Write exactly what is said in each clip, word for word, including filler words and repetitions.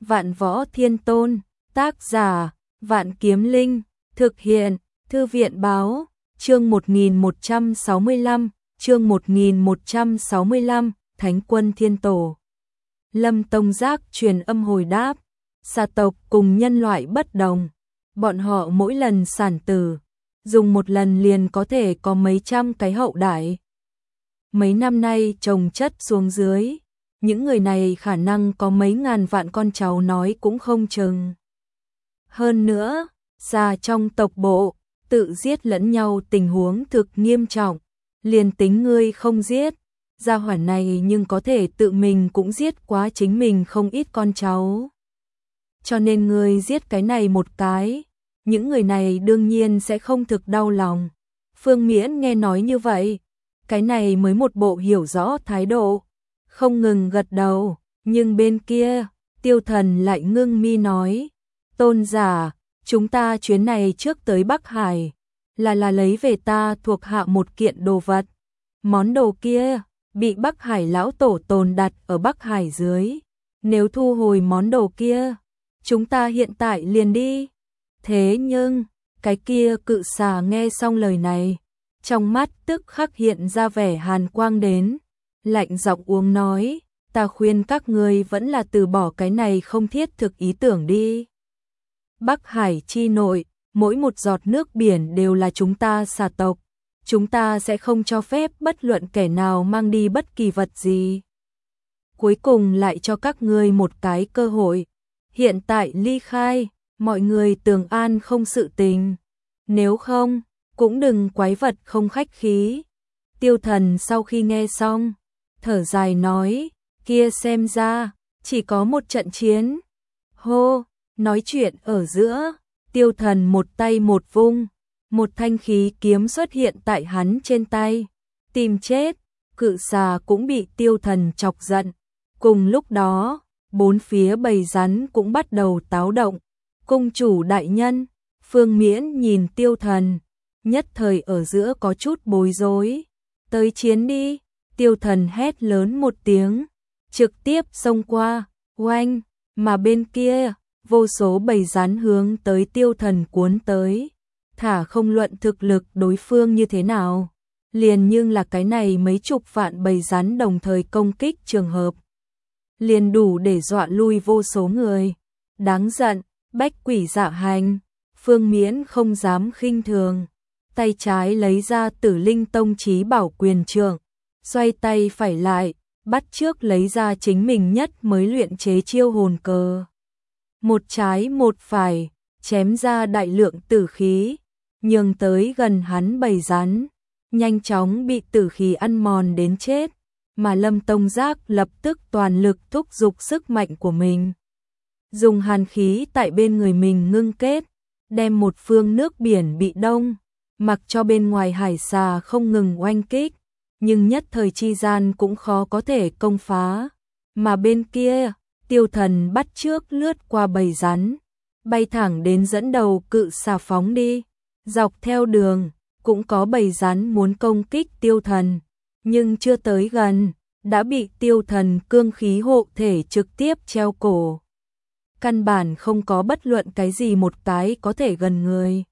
Vạn Võ Thiên Tôn, tác giả, Vạn Kiếm Linh, thực hiện, Thư viện báo, chương một nghìn một trăm sáu mươi lăm, chương một nghìn một trăm sáu mươi lăm, Thánh Quân Thiên Tổ. Lâm Tông Giác truyền âm hồi đáp, xà tộc cùng nhân loại bất đồng, bọn họ mỗi lần sản tử, dùng một lần liền có thể có mấy trăm cái hậu đại. Mấy năm nay trồng chất xuống dưới, những người này khả năng có mấy ngàn vạn con cháu nói cũng không chừng. Hơn nữa, già trong tộc bộ, tự giết lẫn nhau tình huống thực nghiêm trọng, liền tính ngươi không giết, gia hỏa này nhưng có thể tự mình cũng giết quá chính mình không ít con cháu. Cho nên ngươi giết cái này một cái, những người này đương nhiên sẽ không thực đau lòng. Phương Miễn nghe nói như vậy, cái này mới một bộ hiểu rõ thái độ, không ngừng gật đầu, nhưng bên kia, Tiêu Thần lại ngưng mi nói, tôn giả, chúng ta chuyến này trước tới Bắc Hải, là là lấy về ta thuộc hạ một kiện đồ vật. Món đồ kia, bị Bắc Hải lão tổ tồn đặt ở Bắc Hải dưới. Nếu thu hồi món đồ kia, chúng ta hiện tại liền đi. Thế nhưng, cái kia cự xà nghe xong lời này, trong mắt tức khắc hiện ra vẻ hàn quang đến, lạnh giọng uống nói, ta khuyên các ngươi vẫn là từ bỏ cái này không thiết thực ý tưởng đi. Bắc Hải chi nội, mỗi một giọt nước biển đều là chúng ta xà tộc, chúng ta sẽ không cho phép bất luận kẻ nào mang đi bất kỳ vật gì. Cuối cùng lại cho các ngươi một cái cơ hội, hiện tại ly khai, mọi người tường an không sự tình, nếu không, cũng đừng quái vật không khách khí. Tiêu Thần sau khi nghe xong, thở dài nói, kia xem ra, chỉ có một trận chiến. Hô, nói chuyện ở giữa, Tiêu Thần một tay một vung, một thanh khí kiếm xuất hiện tại hắn trên tay. Tìm chết, cự xà cũng bị Tiêu Thần chọc giận. Cùng lúc đó, bốn phía bầy rắn cũng bắt đầu táo động. Cung chủ đại nhân, Phương Miễn nhìn Tiêu Thần, nhất thời ở giữa có chút bối rối. Tới chiến đi, Tiêu Thần hét lớn một tiếng, trực tiếp xông qua, oanh, mà bên kia, vô số bầy rắn hướng tới Tiêu Thần cuốn tới. Thả không luận thực lực đối phương như thế nào, liền nhưng là cái này mấy chục vạn bầy rắn đồng thời công kích trường hợp, liền đủ để dọa lui vô số người. Đáng giận, bách quỷ dạ hành, Phương Miễn không dám khinh thường, tay trái lấy ra Tử Linh Tông Chí Bảo Quyền Trượng, xoay tay phải lại, bắt trước lấy ra chính mình nhất mới luyện chế chiêu hồn cờ. Một trái một phải, chém ra đại lượng tử khí, nhường tới gần hắn bầy rắn, nhanh chóng bị tử khí ăn mòn đến chết, mà Lâm Tông Giác lập tức toàn lực thúc giục sức mạnh của mình. Dùng hàn khí tại bên người mình ngưng kết, đem một phương nước biển bị đông, mặc cho bên ngoài hải xà không ngừng oanh kích, nhưng nhất thời chi gian cũng khó có thể công phá. Mà bên kia, Tiêu Thần bắt trước lướt qua bầy rắn, bay thẳng đến dẫn đầu cự xà phóng đi. Dọc theo đường, cũng có bầy rắn muốn công kích Tiêu Thần, nhưng chưa tới gần, đã bị Tiêu Thần cương khí hộ thể trực tiếp treo cổ. Căn bản không có bất luận cái gì một cái có thể gần người.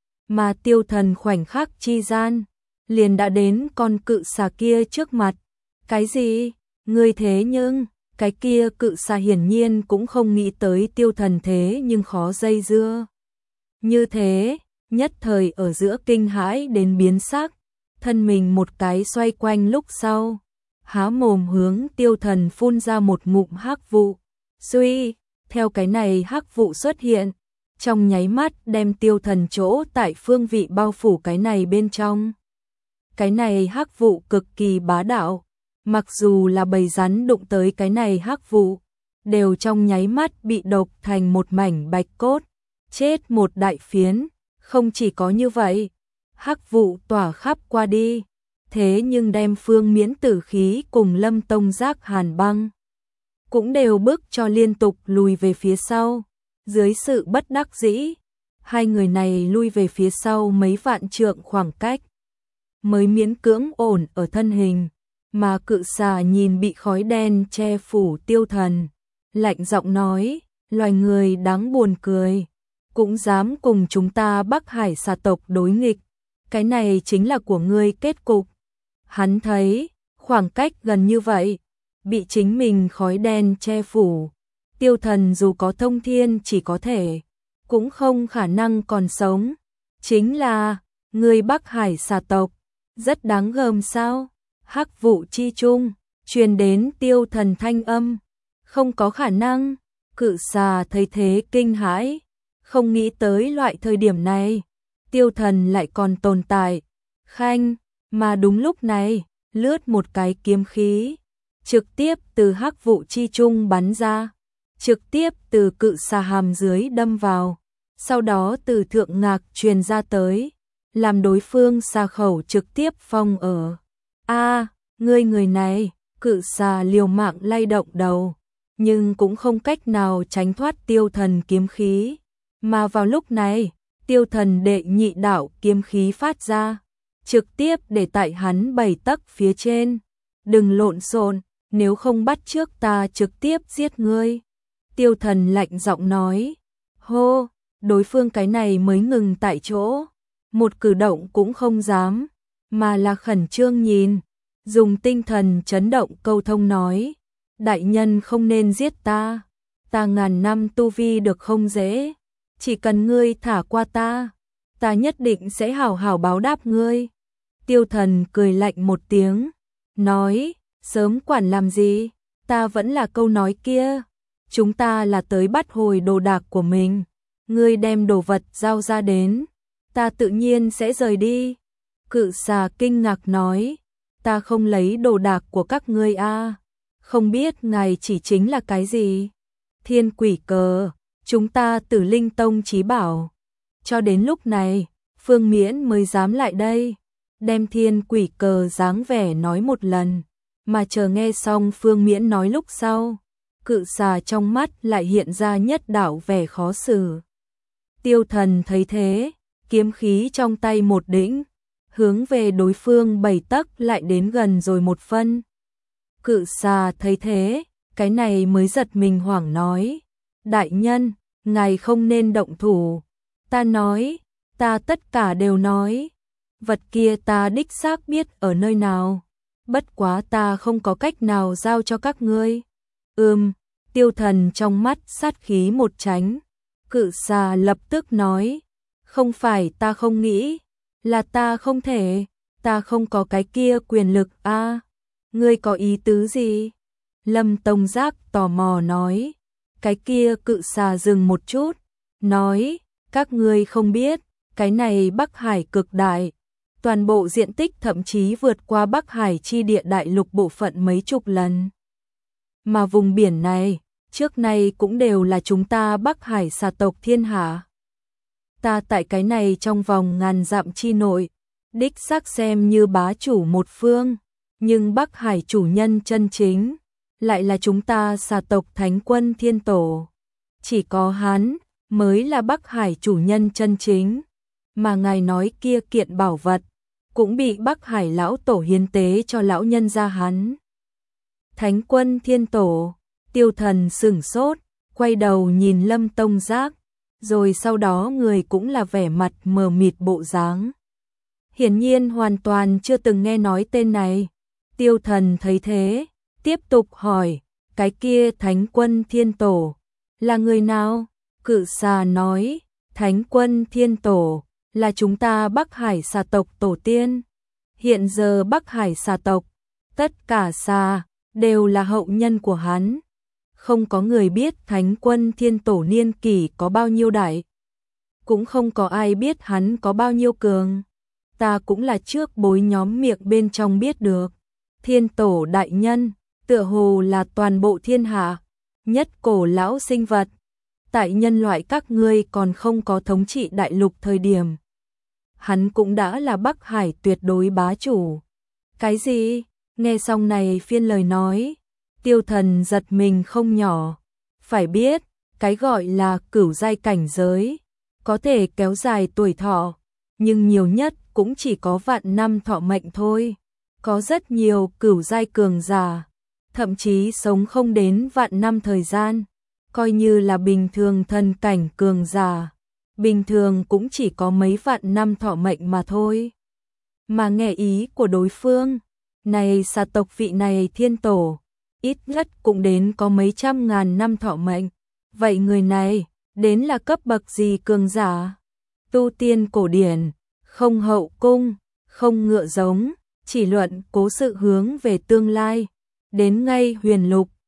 Mà Tiêu Thần khoảnh khắc chi gian, liền đã đến con cự xà kia trước mặt. Cái gì? Người thế nhưng, cái kia cự xà hiển nhiên cũng không nghĩ tới Tiêu Thần thế nhưng khó dây dưa. Như thế, nhất thời ở giữa kinh hãi đến biến sắc, thân mình một cái xoay quanh lúc sau, há mồm hướng Tiêu Thần phun ra một ngụm hắc vụ. Suy, theo cái này hắc vụ xuất hiện, trong nháy mắt đem Tiêu Thần chỗ tại phương vị bao phủ cái này bên trong. Cái này hắc vụ cực kỳ bá đạo, mặc dù là bầy rắn đụng tới cái này hắc vụ, đều trong nháy mắt bị độc thành một mảnh bạch cốt, chết một đại phiến. Không chỉ có như vậy, hắc vụ tỏa khắp qua đi, thế nhưng đem Phương Miễn tử khí cùng Lâm Tông Giác hàn băng, cũng đều bức cho liên tục lùi về phía sau. Dưới sự bất đắc dĩ, hai người này lui về phía sau mấy vạn trượng khoảng cách, mới miễn cưỡng ổn ở thân hình, mà cự xà nhìn bị khói đen che phủ Tiêu Thần, lạnh giọng nói, loài người đáng buồn cười, cũng dám cùng chúng ta Bắc Hải xà tộc đối nghịch, cái này chính là của ngươi kết cục. Hắn thấy, khoảng cách gần như vậy, bị chính mình khói đen che phủ, Tiêu Thần dù có thông thiên chỉ có thể, cũng không khả năng còn sống. Chính là, người Bắc Hải xà tộc, rất đáng gờm sao? Hắc vụ chi trung, truyền đến Tiêu Thần thanh âm, không có khả năng. Cự xà thấy thế kinh hãi, không nghĩ tới loại thời điểm này, Tiêu Thần lại còn tồn tại. Khanh, mà đúng lúc này, lướt một cái kiếm khí, trực tiếp từ hắc vụ chi trung bắn ra, trực tiếp từ cự xà hàm dưới đâm vào, sau đó từ thượng ngạc truyền ra tới, làm đối phương xà khẩu trực tiếp phong ở. A, ngươi người này, cự xà liều mạng lay động đầu, nhưng cũng không cách nào tránh thoát Tiêu Thần kiếm khí, mà vào lúc này, Tiêu Thần đệ nhị đạo kiếm khí phát ra, trực tiếp để tại hắn bảy tấc phía trên. Đừng lộn xộn, nếu không bắt trước ta trực tiếp giết ngươi. Tiêu Thần lạnh giọng nói. Hô, đối phương cái này mới ngừng tại chỗ, một cử động cũng không dám, mà là khẩn trương nhìn, dùng tinh thần chấn động câu thông nói. Đại nhân không nên giết ta, ta ngàn năm tu vi được không dễ, chỉ cần ngươi thả qua ta, ta nhất định sẽ hảo hảo báo đáp ngươi. Tiêu Thần cười lạnh một tiếng, nói, sớm quản làm gì, ta vẫn là câu nói kia, chúng ta là tới bắt hồi đồ đạc của mình, ngươi đem đồ vật giao ra đến, ta tự nhiên sẽ rời đi. Cự xà kinh ngạc nói, ta không lấy đồ đạc của các ngươi a, không biết ngài chỉ chính là cái gì? Thiên quỷ cờ, chúng ta Tử Linh Tông chí bảo. Cho đến lúc này, Phương Miễn mới dám lại đây, đem thiên quỷ cờ dáng vẻ nói một lần, mà chờ nghe xong Phương Miễn nói lúc sau, cự xà trong mắt lại hiện ra nhất đạo vẻ khó xử. Tiêu Thần thấy thế, kiếm khí trong tay một đĩnh, hướng về đối phương bảy tấc lại đến gần rồi một phân. Cự xà thấy thế, cái này mới giật mình hoảng nói, đại nhân, ngài không nên động thủ. Ta nói, ta tất cả đều nói, vật kia ta đích xác biết ở nơi nào, bất quá ta không có cách nào giao cho các ngươi. Ừm, Tiêu Thần trong mắt sát khí một tránh, cự xà lập tức nói, không phải ta không nghĩ, là ta không thể, ta không có cái kia quyền lực a. À, ngươi có ý tứ gì? Lâm Tông Giác tò mò nói. Cái kia cự xà dừng một chút, nói, các ngươi không biết, cái này Bắc Hải cực đại, toàn bộ diện tích thậm chí vượt qua Bắc Hải chi địa đại lục bộ phận mấy chục lần. Mà vùng biển này, trước nay cũng đều là chúng ta Bắc Hải xà tộc thiên hạ. Ta tại cái này trong vòng ngàn dặm chi nội, đích xác xem như bá chủ một phương, nhưng Bắc Hải chủ nhân chân chính, lại là chúng ta xà tộc Thánh Quân Thiên Tổ. Chỉ có hắn mới là Bắc Hải chủ nhân chân chính, mà ngài nói kia kiện bảo vật, cũng bị Bắc Hải lão tổ hiến tế cho lão nhân gia hắn. Thánh Quân Thiên Tổ, Tiêu Thần sửng sốt, quay đầu nhìn Lâm Tông Giác, rồi sau đó người cũng là vẻ mặt mờ mịt bộ dáng. Hiển nhiên hoàn toàn chưa từng nghe nói tên này. Tiêu Thần thấy thế, tiếp tục hỏi, cái kia Thánh Quân Thiên Tổ, là người nào? Cự xà nói, Thánh Quân Thiên Tổ, là chúng ta Bắc Hải xà tộc tổ tiên. Hiện giờ Bắc Hải xà tộc, tất cả xà, đều là hậu nhân của hắn. Không có người biết Thánh Quân Thiên Tổ niên kỷ có bao nhiêu đại, cũng không có ai biết hắn có bao nhiêu cường. Ta cũng là trước bối nhóm miệng bên trong biết được. Thiên Tổ đại nhân, tựa hồ là toàn bộ thiên hạ, nhất cổ lão sinh vật. Tại nhân loại các ngươi còn không có thống trị đại lục thời điểm, hắn cũng đã là Bắc Hải tuyệt đối bá chủ. Cái gì? Nghe xong này phiên lời nói, Tiêu Thần giật mình không nhỏ. Phải biết, cái gọi là cửu giai cảnh giới, có thể kéo dài tuổi thọ, nhưng nhiều nhất cũng chỉ có vạn năm thọ mệnh thôi. Có rất nhiều cửu giai cường giả, thậm chí sống không đến vạn năm thời gian. coi như là bình thường thần cảnh cường giả, bình thường cũng chỉ có mấy vạn năm thọ mệnh mà thôi. Mà nghe ý của đối phương, này xà tộc vị này thiên tổ, ít nhất cũng đến có mấy trăm ngàn năm thọ mệnh. Vậy người này, đến là cấp bậc gì cường giả? Tu tiên cổ điển, không hậu cung, không ngựa giống, chỉ luận cố sự hướng về tương lai. Đến ngay huyền lục,